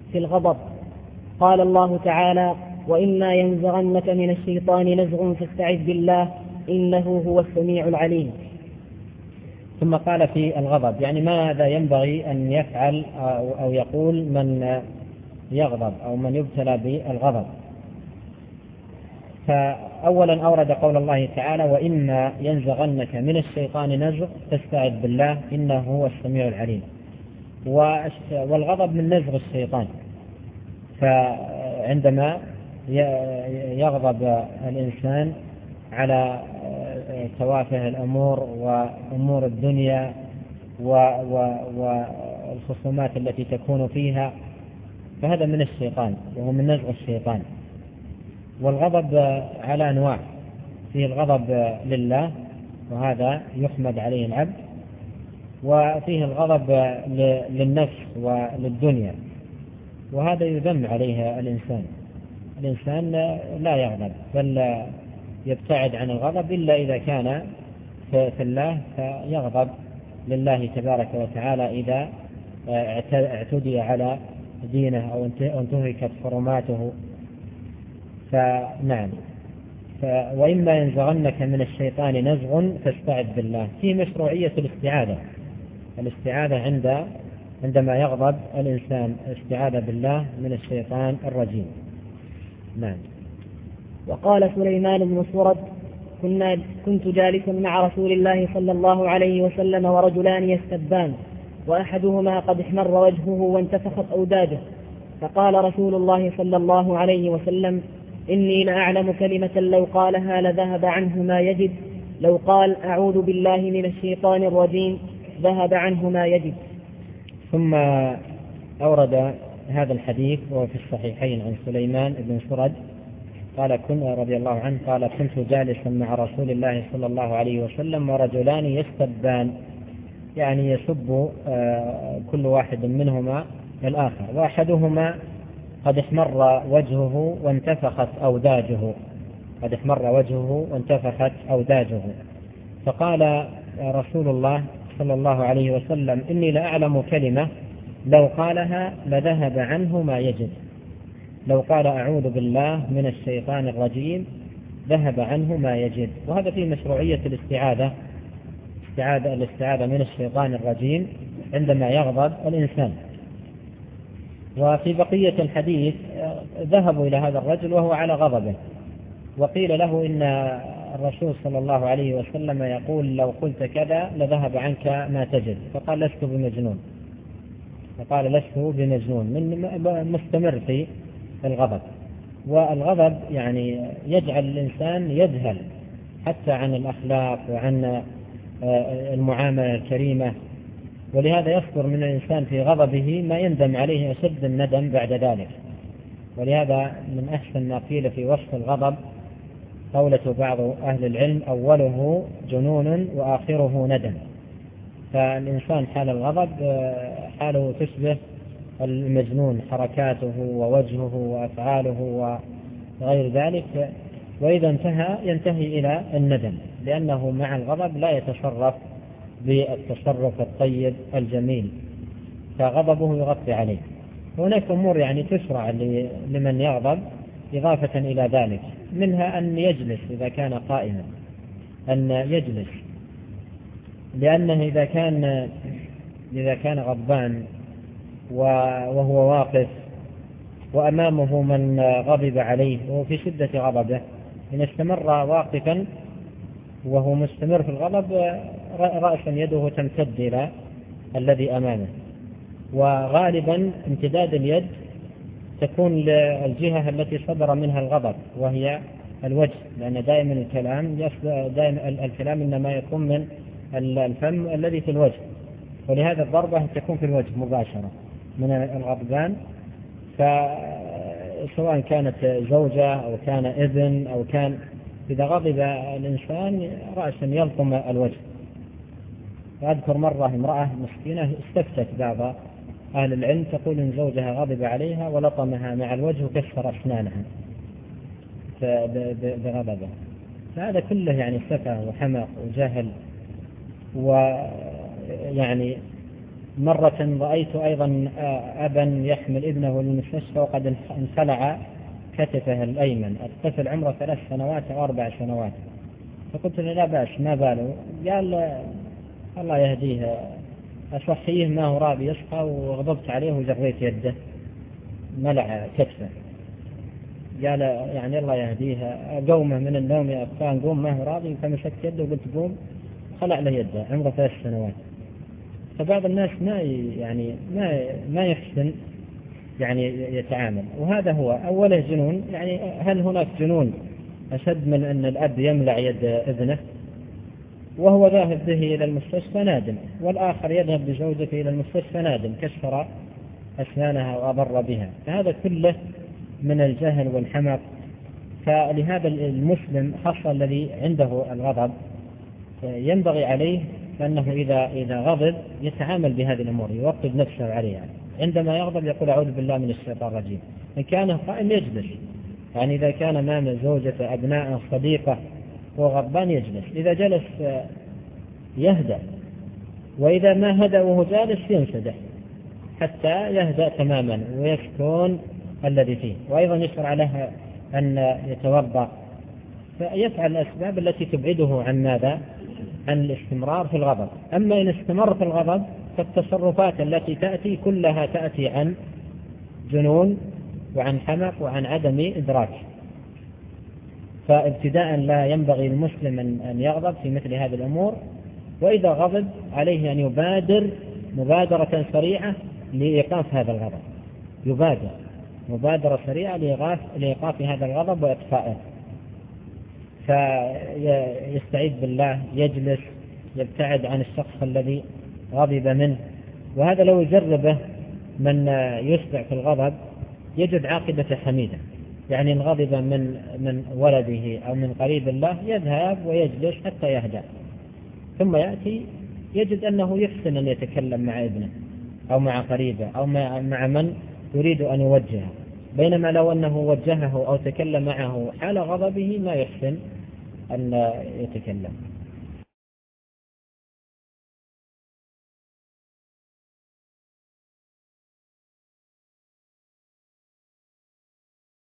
في الغضب. قال الله تعالى: وإما ينزغنك من الشيطان نزغ فاستعذ بالله إنه هو السميع العليم. ثم قال في الغضب، يعني ماذا ينبغي أن يفعل أو يقول من يغضب أو من يبتلى بالغضب. فأولا أورد قول الله تعالى: وإما ينزغنك من الشيطان نزغ فاستعذ بالله إنه هو السميع العليم. والغضب من نزغ الشيطان، فعندما يغضب الإنسان على توافه الأمور وأمور الدنيا والخصومات التي تكون فيها، فهذا من الشيطان وهو من نزغ الشيطان. والغضب على أنواع، فيه الغضب لله وهذا يحمد عليه العبد، وفيه الغضب للنفس وللدنيا وهذا يذم عليه الإنسان لا يغضب بل يبتعد عن الغضب إلا إذا كان في الله، فيغضب لله تبارك وتعالى إذا اعتدي على دينه أو انتهكت حرماته. فنعم. وإما ينزغنك من الشيطان نزغ فاستعذ بالله. في مشروعية الاستعاذة عندما يغضب الإنسان، استعاذ بالله من الشيطان الرجيم. نعم. وقال سليمان بن سرد: كنت جالسا مع رسول الله صلى الله عليه وسلم ورجلان يستبان، وأحدهما قد احمر وجهه وانتفخت أوداجه، فقال رسول الله صلى الله عليه وسلم: إني لأعلم كلمة لو قالها لذهب عنه ما يجد، لو قال أعوذ بالله من الشيطان الرجيم ذهب عنه ما يجد. ثم أورد هذا الحديث وهو في الصحيحين عن سليمان بن سرد قال رضي الله عنه قال: كنت جالسا مع رسول الله صلى الله عليه وسلم ورجلان يستبان، يعني يسب كل واحد منهما الآخر، وأحدهما قد احمر وجهه وانتفخت أوداجه، فقال رسول الله صلى الله عليه وسلم: إني لأعلم كلمة لو قالها لذهب عنه ما يجد، لو قال أعوذ بالله من الشيطان الرجيم ذهب عنه ما يجد. وهذا في مشروعية الاستعاذة من الشيطان الرجيم عندما يغضب الإنسان. وفي بقية الحديث ذهبوا إلى هذا الرجل وهو على غضبه، وقيل له إن الرسول صلى الله عليه وسلم يقول: لو قلت كذا لذهب عنك ما تجد. فقال: لست بمجنون، من مستمر في الغضب. والغضب يعني يجعل الإنسان يذهل حتى عن الأخلاق وعن المعاملة الكريمة، ولهذا يصدر من الإنسان في غضبه ما يندم عليه أشد الندم بعد ذلك. ولهذا من أحسن ما قيل في وصف الغضب قولة بعض أهل العلم: أوله جنون وآخره ندم. فالإنسان حال الغضب حاله تشبه المجنون، حركاته ووجهه وأفعاله وغير ذلك، وإذا ينتهي إلى الندم، لأنه مع الغضب لا يتصرف بالتصرف الطيب الجميل، فغضبه يغطي عليه. هناك أمور يعني تشرع لمن يغضب إضافة إلى ذلك، منها أن يجلس إذا كان قائما، أن يجلس، لأنه إذا كان غضبان وهو واقف وأمامه من غضب عليه وهو في شدة غضبه، إن استمر واقفا وهو مستمر في الغضب رأسا يده تمتد إلى الذي أمامه، وغالبا امتداد اليد تكون للجهة التي صدر منها الغضب وهي الوجه، لأن دائما الكلام إنما يكون من الفم الذي في الوجه، ولهذا الضربة تكون في الوجه مباشرة من الغضبان. فسواء كانت زوجة أو كان ابن أو كان، إذا غضب الإنسان رأسا يلطم الوجه. وأذكر مرة امرأة مسكينة استفتت بعض أهل العلم تقول إن زوجها غضب عليها ولطمها مع الوجه وكسر أسنانها بغضبه. فهذا كله يعني سفه وحمق وجهل، ويعني مرة رأيت أيضا أبا يحمل ابنه للمستشفى وقد انخلع كتفه الأيمن، الطفل عمره 3 سنوات أو 4 سنوات، فقلت له لا بأس ما باله، قال الله يهديه أصحيه ما هو راضي يصحى، وغضبت عليه وجريت يده ملع كتفه، قال يعني الله يهديه قومه من النوم يا أخوان قوم ما هو راضي، فمسكت يده وقلت قوم خلع له يده عمره 3 سنوات. فبعض الناس ما يحسن يعني يتعامل، وهذا هو أوله جنون. يعني هل هناك جنون أشد من أن الأب يملع يد ابنه وهو ذاهب به إلى المستشفى نادم، والآخر يذهب بزوجته إلى المستشفى نادم كسر أسنانها وأضر بها، فهذا كله من الجهل والحمق. فلهذا المسلم خاصة الذي عنده الغضب ينبغي عليه أنه إذا غضب يتعامل بهذه الأمور، يوقف نفسه عليها. عندما يغضب يقول أعوذ بالله من الشيطان الرجيم. إن كان قائم يجلس، يعني إذا كان أمام زوجته أبناء صديقة وغضبان يجلس، إذا جلس يهدأ، وإذا ما هدأ وهو جالس ينسدح حتى يهدأ تماما ويسكن الذي فيه. وأيضا يشرع له أن يتوضأ، فيفعل الأسباب التي تبعده عن ماذا؟ عن الاستمرار في الغضب. أما إن استمر في الغضب فالتصرفات التي تأتي كلها تأتي عن جنون وعن حمق وعن عدم إدراك. فابتداء لا ينبغي المسلم أن يغضب في مثل هذه الأمور، وإذا غضب عليه أن يبادر مبادرة سريعة لإيقاف هذا الغضب، يبادر مبادرة سريعة لإيقاف هذا الغضب وإطفائه. فيستعيذ بالله، يجلس يبتعد عن الشخص الذي غضب منه. وهذا لو يجربه من يسرع في الغضب يجد عاقبة حميدة. يعني إن غضب من ولده أو من قريب الله يذهب ويجلس حتى يهدأ، ثم يأتي يجد أنه يحسن أن يتكلم مع ابنه أو مع قريبه أو مع من يريد أن يوجهه، بينما لو أنه وجهه أو تكلم معه حال غضبه ما يحسن أن يتكلم.